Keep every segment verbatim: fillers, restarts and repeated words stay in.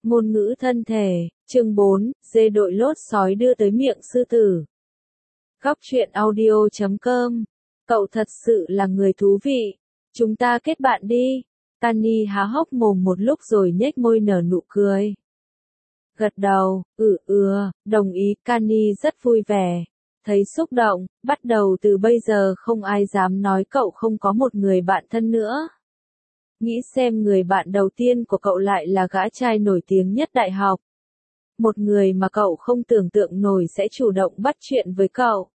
Ngôn ngữ thân thể, chương bốn, dê đội lốt sói đưa tới miệng sư tử. Góc truyện audio chấm com. Cậu thật sự là người thú vị. Chúng ta kết bạn đi. Tani há hốc mồm một lúc rồi nhếch môi nở nụ cười. Gật đầu, ừ ừa, đồng ý, Kani rất vui vẻ. Thấy xúc động, bắt đầu từ bây giờ không ai dám nói cậu không có một người bạn thân nữa. Nghĩ xem người bạn đầu tiên của cậu lại là gã trai nổi tiếng nhất đại học. Một người mà cậu không tưởng tượng nổi sẽ chủ động bắt chuyện với cậu.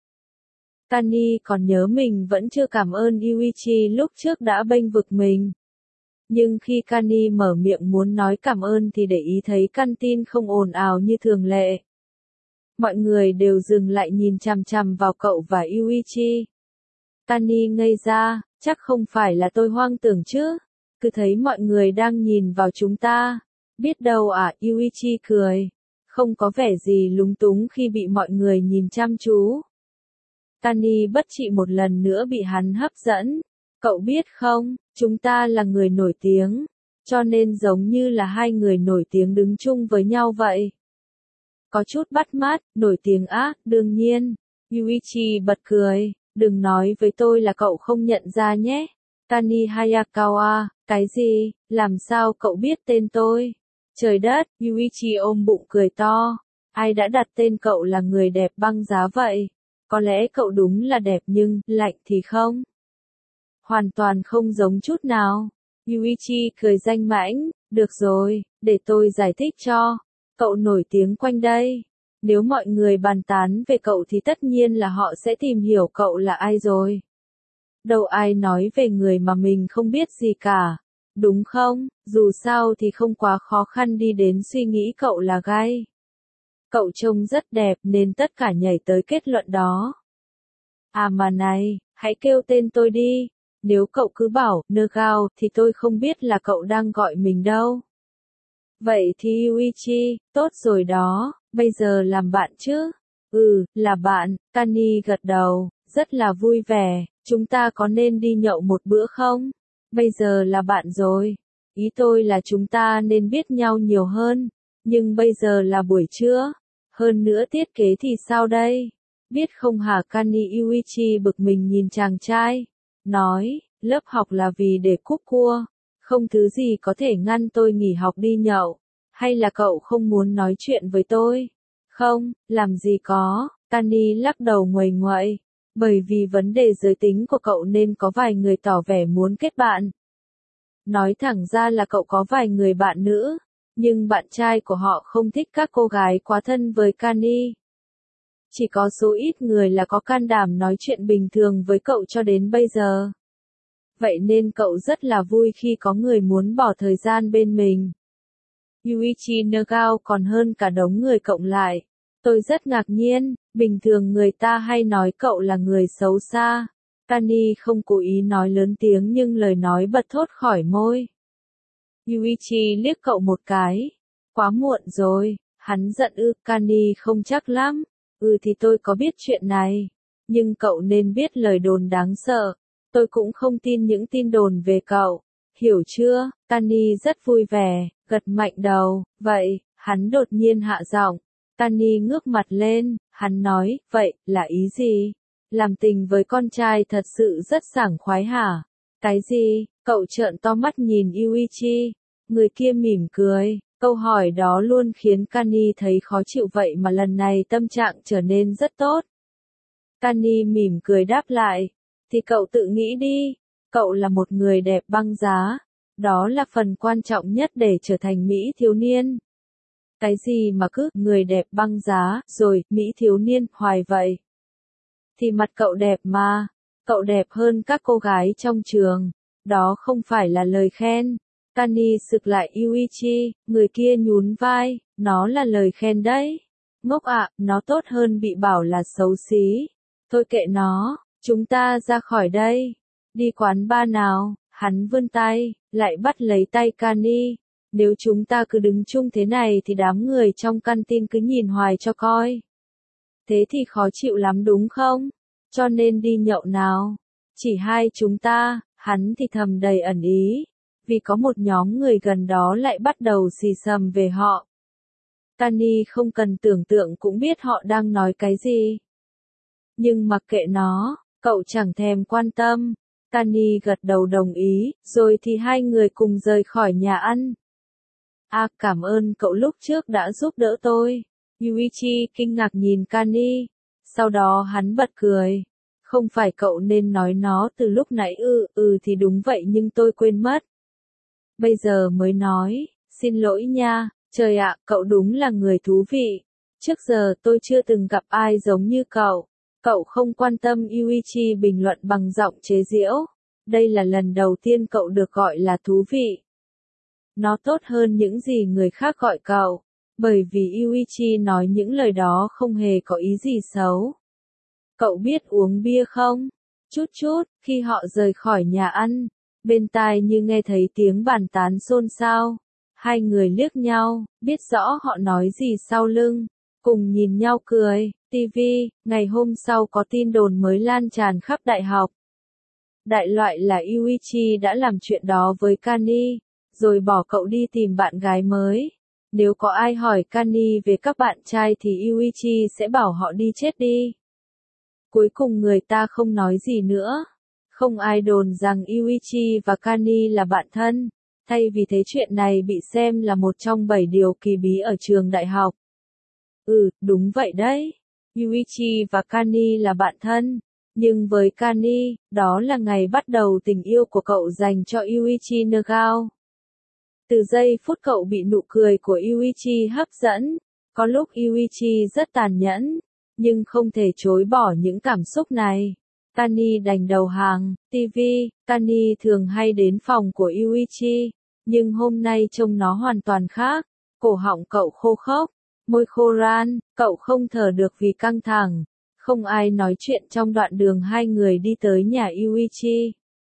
Tani còn nhớ mình vẫn chưa cảm ơn Yuichi lúc trước đã bênh vực mình. Nhưng khi Kani mở miệng muốn nói cảm ơn thì để ý thấy căn tin không ồn ào như thường lệ. Mọi người đều dừng lại nhìn chằm chằm vào cậu và Yuichi. Tani ngây ra, chắc không phải là tôi hoang tưởng chứ. Cứ thấy mọi người đang nhìn vào chúng ta. Biết đâu à, Yuichi cười. Không có vẻ gì lúng túng khi bị mọi người nhìn chăm chú. Tani bất trị một lần nữa bị hắn hấp dẫn. Cậu biết không, chúng ta là người nổi tiếng. Cho nên giống như là hai người nổi tiếng đứng chung với nhau vậy. Có chút bắt mắt, nổi tiếng á, đương nhiên. Yuichi bật cười. Đừng nói với tôi là cậu không nhận ra nhé. Tani Hayakawa, cái gì, làm sao cậu biết tên tôi? Trời đất, Yuichi ôm bụng cười to. Ai đã đặt tên cậu là người đẹp băng giá vậy? Có lẽ cậu đúng là đẹp nhưng, lạnh thì không? Hoàn toàn không giống chút nào. Yuichi cười danh mãnh, được rồi, để tôi giải thích cho. Cậu nổi tiếng quanh đây. Nếu mọi người bàn tán về cậu thì tất nhiên là họ sẽ tìm hiểu cậu là ai rồi. Đâu ai nói về người mà mình không biết gì cả. Đúng không? Dù sao thì không quá khó khăn đi đến suy nghĩ cậu là gay. Cậu trông rất đẹp nên tất cả nhảy tới kết luận đó. À mà này, hãy kêu tên tôi đi. Nếu cậu cứ bảo, Nergao, thì tôi không biết là cậu đang gọi mình đâu. Vậy thì Yuichi, tốt rồi đó, bây giờ làm bạn chứ? Ừ, là bạn, Kani gật đầu, rất là vui vẻ, chúng ta có nên đi nhậu một bữa không? Bây giờ là bạn rồi. Ý tôi là chúng ta nên biết nhau nhiều hơn, nhưng bây giờ là buổi trưa. Hơn nữa tiết kế thì sao đây? Biết không hả? Kani Yuichi bực mình nhìn chàng trai. Nói, lớp học là vì để cúp cua. Không thứ gì có thể ngăn tôi nghỉ học đi nhậu. Hay là cậu không muốn nói chuyện với tôi? Không, làm gì có. Kani lắc đầu nguầy nguậy. Bởi vì vấn đề giới tính của cậu nên có vài người tỏ vẻ muốn kết bạn. Nói thẳng ra là cậu có vài người bạn nữ. Nhưng bạn trai của họ không thích các cô gái quá thân với Kani. Chỉ có số ít người là có can đảm nói chuyện bình thường với cậu cho đến bây giờ. Vậy nên cậu rất là vui khi có người muốn bỏ thời gian bên mình. Yuichi Nergao còn hơn cả đống người cộng lại. Tôi rất ngạc nhiên, bình thường người ta hay nói cậu là người xấu xa. Kani không cố ý nói lớn tiếng nhưng lời nói bật thốt khỏi môi. Yuichi liếc cậu một cái. Quá muộn rồi, hắn giận ư, Kani không chắc lắm. Ừ thì tôi có biết chuyện này. Nhưng cậu nên biết lời đồn đáng sợ. Tôi cũng không tin những tin đồn về cậu. Hiểu chưa? Kani rất vui vẻ, gật mạnh đầu. Vậy, hắn đột nhiên hạ giọng. Kani ngước mặt lên, hắn nói, vậy, là ý gì? Làm tình với con trai thật sự rất sảng khoái hả? Cái gì? Cậu trợn to mắt nhìn Yuichi. Người kia mỉm cười. Câu hỏi đó luôn khiến Kani thấy khó chịu vậy mà lần này tâm trạng trở nên rất tốt. Kani mỉm cười đáp lại. Thì cậu tự nghĩ đi. Cậu là một người đẹp băng giá. Đó là phần quan trọng nhất để trở thành Mỹ thiếu niên. Cái gì mà cứ người đẹp băng giá, rồi, Mỹ thiếu niên, hoài vậy. Thì mặt cậu đẹp mà. Cậu đẹp hơn các cô gái trong trường. Đó không phải là lời khen. Kani sực lại Yuichi, người kia nhún vai, nó là lời khen đấy. Ngốc ạ, à, nó tốt hơn bị bảo là xấu xí. Thôi kệ nó, chúng ta ra khỏi đây. Đi quán bar nào, hắn vươn tay, lại bắt lấy tay Kani. Nếu chúng ta cứ đứng chung thế này thì đám người trong căn tin cứ nhìn hoài cho coi. Thế thì khó chịu lắm đúng không? Cho nên đi nhậu nào. Chỉ hai chúng ta, hắn thì thầm đầy ẩn ý. vì có một nhóm người gần đó lại bắt đầu xì xầm về họ. Kanye không cần tưởng tượng cũng biết họ đang nói cái gì. Nhưng mặc kệ nó, cậu chẳng thèm quan tâm. Kanye gật đầu đồng ý, rồi thì hai người cùng rời khỏi nhà ăn. À, cảm ơn cậu lúc trước đã giúp đỡ tôi. Yuichi kinh ngạc nhìn Kanye. Sau đó hắn bật cười. Không phải cậu nên nói nó từ lúc nãy ư, ừ, ừ thì đúng vậy nhưng tôi quên mất. Bây giờ mới nói, xin lỗi nha, trời ạ, cậu đúng là người thú vị. Trước giờ tôi chưa từng gặp ai giống như cậu. Cậu không quan tâm. Yuichi bình luận bằng giọng chế giễu. Đây là lần đầu tiên cậu được gọi là thú vị. Nó tốt hơn những gì người khác gọi cậu. Bởi vì Yuichi nói những lời đó không hề có ý gì xấu. Cậu biết uống bia không? Chút chút, khi họ rời khỏi nhà ăn, bên tai như nghe thấy tiếng bàn tán xôn xao. Hai người liếc nhau, biết rõ họ nói gì sau lưng, cùng nhìn nhau cười. ti vi, ngày hôm sau có tin đồn mới lan tràn khắp đại học. Đại loại là Yuichi đã làm chuyện đó với Kanye, rồi bỏ cậu đi tìm bạn gái mới. Nếu có ai hỏi Kanye về các bạn trai thì Yuichi sẽ bảo họ đi chết đi. Cuối cùng người ta không nói gì nữa. Không ai đồn rằng Yuichi và Kanye là bạn thân. Thay vì thế chuyện này bị xem là một trong bảy điều kỳ bí ở trường đại học. Ừ, đúng vậy đấy. Yuichi và Kanye là bạn thân. Nhưng với Kanye, đó là ngày bắt đầu tình yêu của cậu dành cho Yuichi Nagao. Từ giây phút cậu bị nụ cười của Yuichi hấp dẫn, có lúc Yuichi rất tàn nhẫn, nhưng không thể chối bỏ những cảm xúc này. Kanye đành đầu hàng. ti vi, Kanye thường hay đến phòng của Yuichi, nhưng hôm nay trông nó hoàn toàn khác. Cổ họng cậu khô khốc, môi khô ran, cậu không thở được vì căng thẳng. Không ai nói chuyện trong đoạn đường hai người đi tới nhà Yuichi.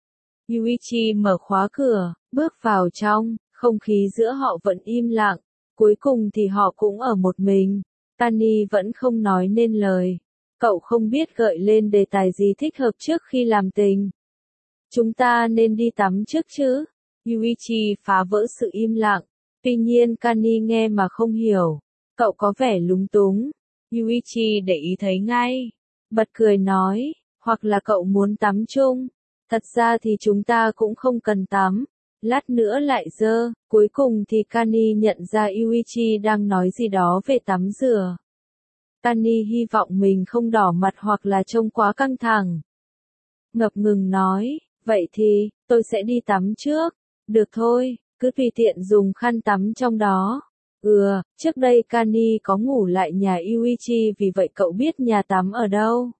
Yuichi mở khóa cửa, bước vào trong, không khí giữa họ vẫn im lặng. Cuối cùng thì họ cũng ở một mình. Kanye vẫn không nói nên lời. Cậu không biết gợi lên đề tài gì thích hợp trước khi làm tình. Chúng ta nên đi tắm trước chứ? Yuichi phá vỡ sự im lặng. Tuy nhiên Kanye nghe mà không hiểu. Cậu có vẻ lúng túng. Yuichi để ý thấy ngay. Bật cười nói, hoặc là cậu muốn tắm chung. Thật ra thì chúng ta cũng không cần tắm. Lát nữa lại dơ. Cuối cùng thì Kanye nhận ra Yuichi đang nói gì đó về tắm rửa. Kanye hy vọng mình không đỏ mặt hoặc là trông quá căng thẳng. Ngập ngừng nói, vậy thì, tôi sẽ đi tắm trước. Được thôi, cứ tùy tiện dùng khăn tắm trong đó. Ừ, trước đây Kanye có ngủ lại nhà Yuichi vì vậy cậu biết nhà tắm ở đâu.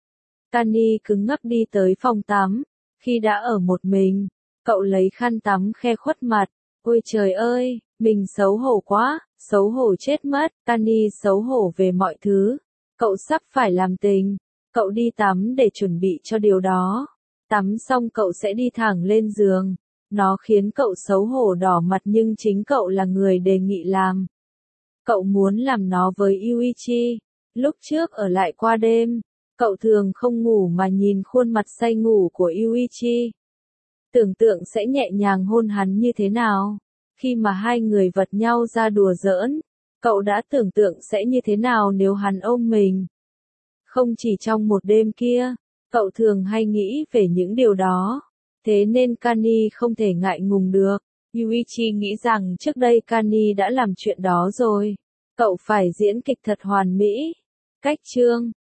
Kanye cứng ngắc đi tới phòng tắm. Khi đã ở một mình, cậu lấy khăn tắm khe khuất mặt. Ôi trời ơi, mình xấu hổ quá, xấu hổ chết mất. Kanye xấu hổ về mọi thứ. Cậu sắp phải làm tình. Cậu đi tắm để chuẩn bị cho điều đó. Tắm xong cậu sẽ đi thẳng lên giường. Nó khiến cậu xấu hổ đỏ mặt nhưng chính cậu là người đề nghị làm. Cậu muốn làm nó với Yuichi. Lúc trước ở lại qua đêm, cậu thường không ngủ mà nhìn khuôn mặt say ngủ của Yuichi. Tưởng tượng sẽ nhẹ nhàng hôn hắn như thế nào. Khi mà hai người vật nhau ra đùa giỡn, cậu đã tưởng tượng sẽ như thế nào nếu hắn ôm mình. Không chỉ trong một đêm kia, cậu thường hay nghĩ về những điều đó. Thế nên Kanye không thể ngại ngùng được. Yuichi nghĩ rằng trước đây Kanye đã làm chuyện đó rồi. Cậu phải diễn kịch thật hoàn mỹ. Cách chương